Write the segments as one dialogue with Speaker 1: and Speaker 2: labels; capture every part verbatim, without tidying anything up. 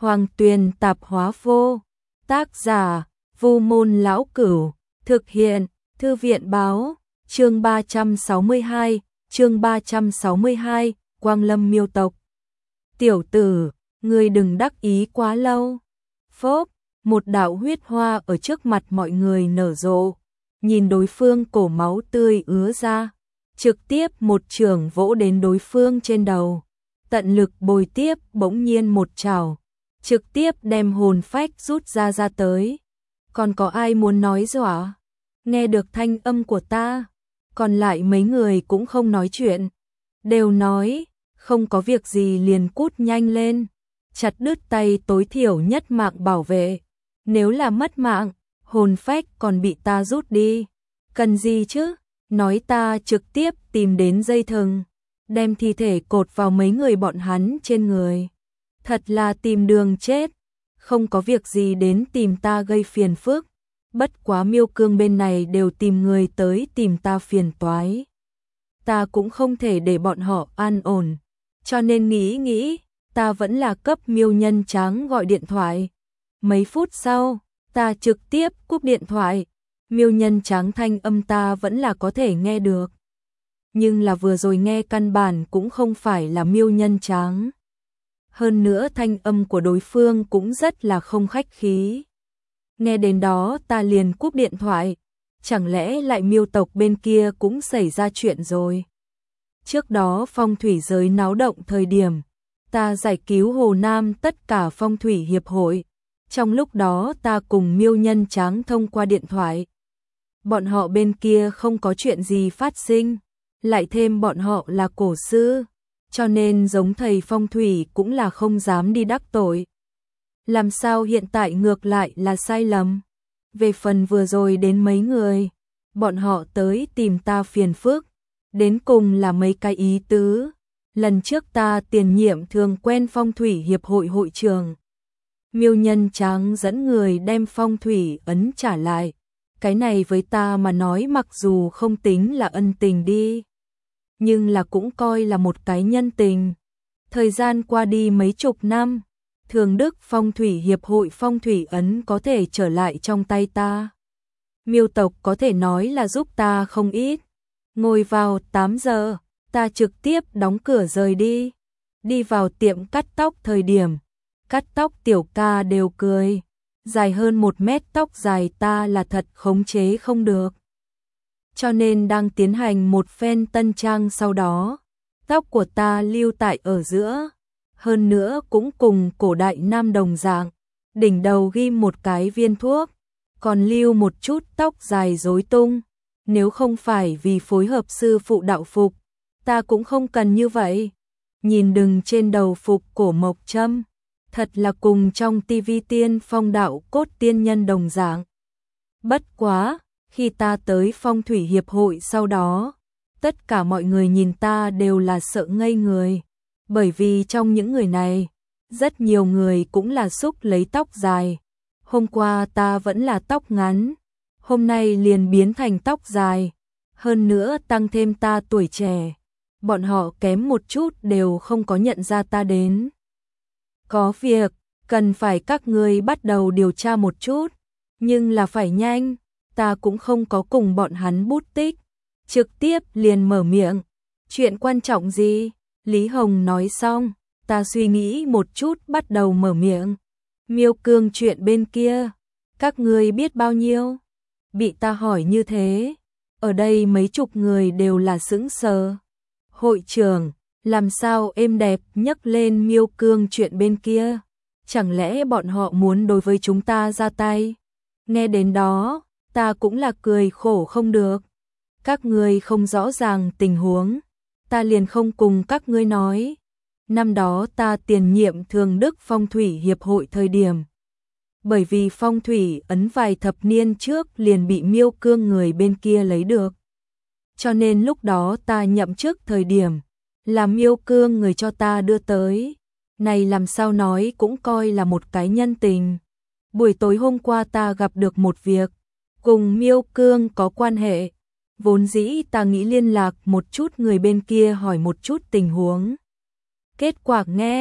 Speaker 1: Hoàng Tuyền Tạp Hóa Vô. Tác giả Vu Môn Lão Cửu. Thực hiện Thư viện Báo. Chương ba trăm sáu mươi hai, chương ba trăm sáu mươi hai, Quang Lâm Miêu tộc. Tiểu tử, ngươi đừng đắc ý quá lâu. Phốp, một đạo huyết hoa ở trước mặt mọi người nở rộ. Nhìn đối phương cổ máu tươi ứa ra, trực tiếp một chưởng vỗ đến đối phương trên đầu. Tận lực bồi tiếp, bỗng nhiên một chảo, trực tiếp đem hồn phách rút ra ra tới. Còn có ai muốn nói dọa? Nghe được thanh âm của ta, còn lại mấy người cũng không nói chuyện, đều nói không có việc gì liền cút nhanh lên, chặt đứt tay tối thiểu nhất mạng bảo vệ. Nếu là mất mạng, hồn phách còn bị ta rút đi, cần gì chứ? Nói ta trực tiếp tìm đến dây thừng, đem thi thể cột vào mấy người bọn hắn trên người. Thật là tìm đường chết, không có việc gì đến tìm ta gây phiền phức. Bất quá Miêu Cương bên này đều tìm người tới tìm ta phiền toái. Ta cũng không thể để bọn họ an ổn, cho nên nghĩ nghĩ, ta vẫn là cấp Miêu Nhân Tráng gọi điện thoại. Mấy phút sau, ta trực tiếp cúp điện thoại. Miêu Nhân Tráng thanh âm ta vẫn là có thể nghe được, nhưng là vừa rồi nghe căn bản cũng không phải là Miêu Nhân Tráng. Hơn nữa thanh âm của đối phương cũng rất là không khách khí. Nghe đến đó ta liền cúp điện thoại. Chẳng lẽ lại Miêu tộc bên kia cũng xảy ra chuyện rồi? Trước đó phong thủy giới náo động thời điểm, ta giải cứu Hồ Nam tất cả phong thủy hiệp hội. Trong lúc đó ta cùng Miêu Nhân Tráng thông qua điện thoại. Bọn họ bên kia không có chuyện gì phát sinh, lại thêm bọn họ là cổ sư, cho nên giống thầy phong thủy cũng là không dám đi đắc tội. Làm sao hiện tại ngược lại là sai lầm? Về phần vừa rồi đến mấy người, bọn họ tới tìm ta phiền phức, đến cùng là mấy cái ý tứ. Lần trước ta tiền nhiệm thường quen phong thủy hiệp hội hội trưởng, Miêu Nhân Tráng dẫn người đem phong thủy ấn trả lại. Cái này với ta mà nói mặc dù không tính là ân tình đi, nhưng là cũng coi là một cái nhân tình. Thời gian qua đi mấy chục năm, Thường Đức Phong thủy hiệp hội phong thủy ấn có thể trở lại trong tay ta. Miêu tộc có thể nói là giúp ta không ít. Ngồi vào tám giờ, ta trực tiếp đóng cửa rời đi. Đi vào tiệm cắt tóc thời điểm, cắt tóc tiểu ca đều cười. Dài hơn một mét tóc dài ta là thật khống chế không được. Cho nên đang tiến hành một phen tân trang sau đó, tóc của ta lưu tại ở giữa. Hơn nữa cũng cùng cổ đại nam đồng dạng, đỉnh đầu ghi một cái viên thuốc, còn lưu một chút tóc dài rối tung. Nếu không phải vì phối hợp sư phụ đạo phục, ta cũng không cần như vậy. Nhìn đừng trên đầu phục cổ mộc châm, thật là cùng trong tivi tiên phong đạo cốt tiên nhân đồng dạng. Bất quá, khi ta tới phong thủy hiệp hội sau đó, tất cả mọi người nhìn ta đều là sợ ngây người. Bởi vì trong những người này, rất nhiều người cũng là xúc lấy tóc dài. Hôm qua ta vẫn là tóc ngắn, hôm nay liền biến thành tóc dài. Hơn nữa tăng thêm ta tuổi trẻ, bọn họ kém một chút đều không có nhận ra ta đến. Có việc, cần phải các ngươi bắt đầu điều tra một chút, nhưng là phải nhanh. Ta cũng không có cùng bọn hắn bút tích, trực tiếp liền mở miệng. Chuyện quan trọng gì? Lý Hồng nói xong, ta suy nghĩ một chút bắt đầu mở miệng. Miêu Cương chuyện bên kia, các ngươi biết bao nhiêu? Bị ta hỏi như thế, ở đây mấy chục người đều là sững sờ. Hội trưởng, làm sao êm đẹp nhấc lên Miêu Cương chuyện bên kia? Chẳng lẽ bọn họ muốn đối với chúng ta ra tay? Nghe đến đó, ta cũng là cười khổ không được. Các ngươi không rõ ràng tình huống, ta liền không cùng các ngươi nói. Năm đó ta tiền nhiệm Thường Đức Phong thủy hiệp hội thời điểm, bởi vì phong thủy ấn vài thập niên trước liền bị Miêu Cương người bên kia lấy được. Cho nên lúc đó ta nhậm chức thời điểm, là Miêu Cương người cho ta đưa tới. Này làm sao nói cũng coi là một cái nhân tình. Buổi tối hôm qua ta gặp được một việc, cùng Miêu Cương có quan hệ. Vốn dĩ ta nghĩ liên lạc một chút người bên kia hỏi một chút tình huống. Kết quả nghe,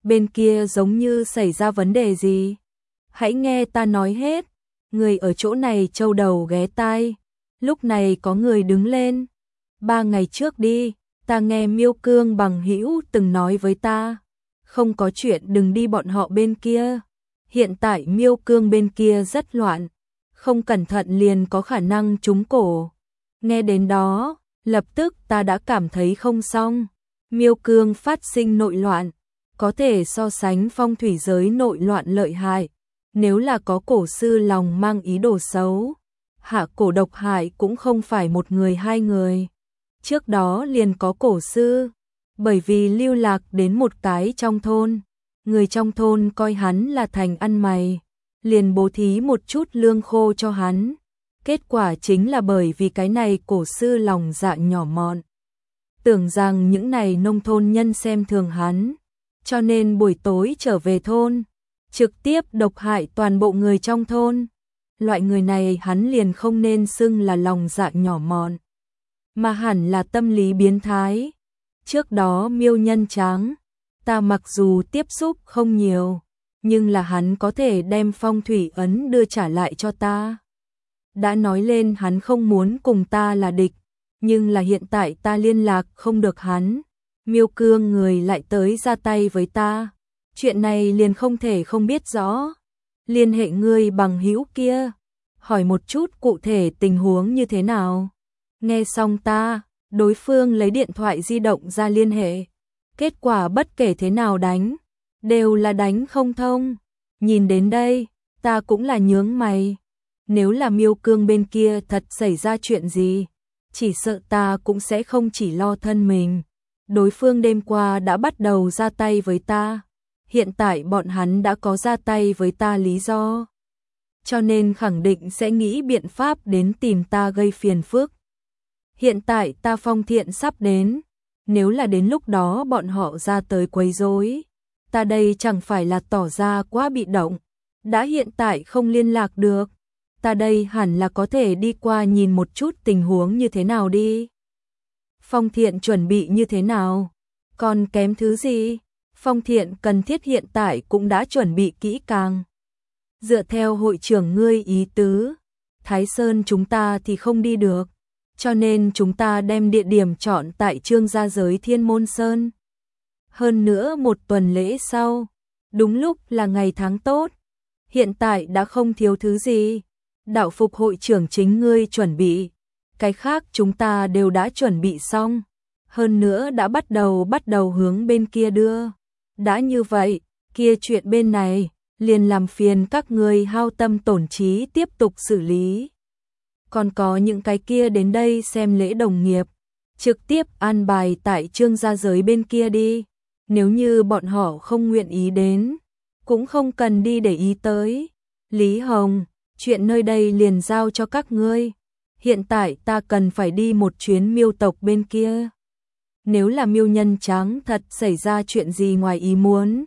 Speaker 1: bên kia giống như xảy ra vấn đề gì. Hãy nghe ta nói hết, người ở chỗ này trâu đầu ghé tai. Lúc này có người đứng lên. Ba ngày trước đi, ta nghe Miêu Cương bằng hữu từng nói với ta, không có chuyện đừng đi bọn họ bên kia. Hiện tại Miêu Cương bên kia rất loạn, không cẩn thận liền có khả năng trúng cổ. Nghe đến đó, lập tức ta đã cảm thấy không xong. Miêu Cương phát sinh nội loạn, có thể so sánh phong thủy giới nội loạn lợi hại. Nếu là có cổ sư lòng mang ý đồ xấu, hạ cổ độc hại cũng không phải một người hai người. Trước đó liền có cổ sư, bởi vì lưu lạc đến một cái trong thôn, người trong thôn coi hắn là thành ăn mày, liền bố thí một chút lương khô cho hắn. Kết quả chính là bởi vì cái này cổ sư lòng dạ nhỏ mọn, tưởng rằng những này nông thôn nhân xem thường hắn, cho nên buổi tối trở về thôn, trực tiếp độc hại toàn bộ người trong thôn. Loại người này hắn liền không nên xưng là lòng dạ nhỏ mọn, mà hẳn là tâm lý biến thái. Trước đó Miêu Nhân Tráng, ta mặc dù tiếp xúc không nhiều, nhưng là hắn có thể đem phong thủy ấn đưa trả lại cho ta. Đã nói lên hắn không muốn cùng ta là địch, nhưng là hiện tại ta liên lạc không được hắn. Miêu Cương người lại tới ra tay với ta. Chuyện này liền không thể không biết rõ. Liên hệ ngươi bằng hữu kia, hỏi một chút cụ thể tình huống như thế nào. Nghe xong ta, đối phương lấy điện thoại di động ra liên hệ. Kết quả bất kể thế nào đánh, đều là đánh không thông. Nhìn đến đây, ta cũng là nhướng mày. Nếu là Miêu Cương bên kia thật xảy ra chuyện gì, chỉ sợ ta cũng sẽ không chỉ lo thân mình. Đối phương đêm qua đã bắt đầu ra tay với ta. Hiện tại bọn hắn đã có ra tay với ta lý do, cho nên khẳng định sẽ nghĩ biện pháp đến tìm ta gây phiền phức. Hiện tại ta phong thiện sắp đến, nếu là đến lúc đó bọn họ ra tới quấy rối, ta đây chẳng phải là tỏ ra quá bị động. Đã hiện tại không liên lạc được, ta đây hẳn là có thể đi qua nhìn một chút tình huống như thế nào đi. Phong thiện chuẩn bị như thế nào? Còn kém thứ gì? Phong thiện cần thiết hiện tại cũng đã chuẩn bị kỹ càng. Dựa theo hội trưởng ngươi ý tứ, Thái Sơn chúng ta thì không đi được, cho nên chúng ta đem địa điểm chọn tại Trương Gia Giới Thiên Môn Sơn. Hơn nữa một tuần lễ sau, đúng lúc là ngày tháng tốt, hiện tại đã không thiếu thứ gì. Đạo phục hội trưởng chính ngươi chuẩn bị, cái khác chúng ta đều đã chuẩn bị xong, hơn nữa đã bắt đầu bắt đầu hướng bên kia đưa. Đã như vậy, kia chuyện bên này, liền làm phiền các ngươi hao tâm tổn trí tiếp tục xử lý. Còn có những cái kia đến đây xem lễ đồng nghiệp, trực tiếp an bài tại Trương Gia Giới bên kia đi. Nếu như bọn họ không nguyện ý đến, cũng không cần đi để ý tới. Lý Hồng, chuyện nơi đây liền giao cho các ngươi. Hiện tại ta cần phải đi một chuyến Miêu tộc bên kia. Nếu là Miêu Nhân Tráng thật xảy ra chuyện gì ngoài ý muốn,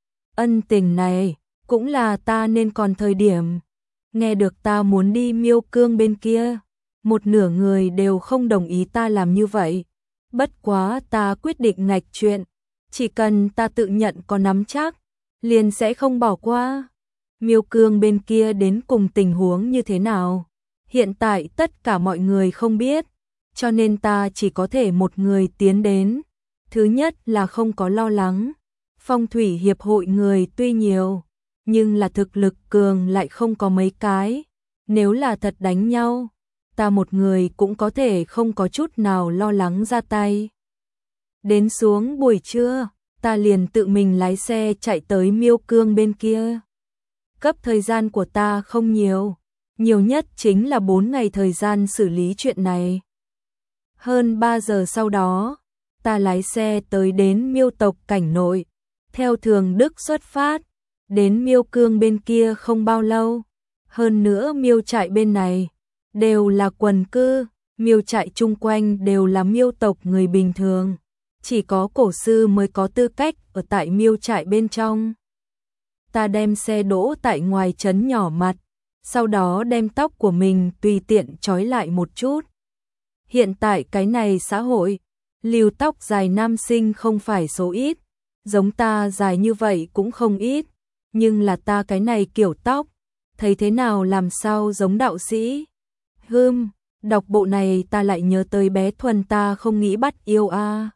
Speaker 1: ân tình này cũng là ta nên còn thời điểm. Nghe được ta muốn đi Miêu Cương bên kia, một nửa người đều không đồng ý ta làm như vậy. Bất quá ta quyết định ngạch chuyện, chỉ cần ta tự nhận có nắm chắc, liền sẽ không bỏ qua. Miêu Cương bên kia đến cùng tình huống như thế nào, hiện tại tất cả mọi người không biết, cho nên ta chỉ có thể một người tiến đến. Thứ nhất là không có lo lắng, phong thủy hiệp hội người tuy nhiều, nhưng là thực lực cường lại không có mấy cái. Nếu là thật đánh nhau, ta một người cũng có thể không có chút nào lo lắng ra tay. Đến xuống buổi trưa, ta liền tự mình lái xe chạy tới Miêu Cương bên kia. Cấp thời gian của ta không nhiều, nhiều nhất chính là bốn ngày thời gian xử lý chuyện này. Hơn ba giờ sau đó, ta lái xe tới đến Miêu tộc cảnh nội, theo thường đức xuất phát, đến Miêu Cương bên kia không bao lâu. Hơn nữa Miêu trại bên này đều là quần cư, Miêu trại chung quanh đều là Miêu tộc người bình thường, chỉ có cổ sư mới có tư cách ở tại Miêu trại bên trong. Ta đem xe đỗ tại ngoài trấn nhỏ mặt, sau đó đem tóc của mình tùy tiện trói lại một chút. Hiện tại cái này xã hội, lưu tóc dài nam sinh không phải số ít, giống ta dài như vậy cũng không ít, nhưng là ta cái này kiểu tóc, thấy thế nào làm sao giống đạo sĩ. Hừm, đọc bộ này ta lại nhớ tới bé Thuần ta không nghĩ bắt yêu a.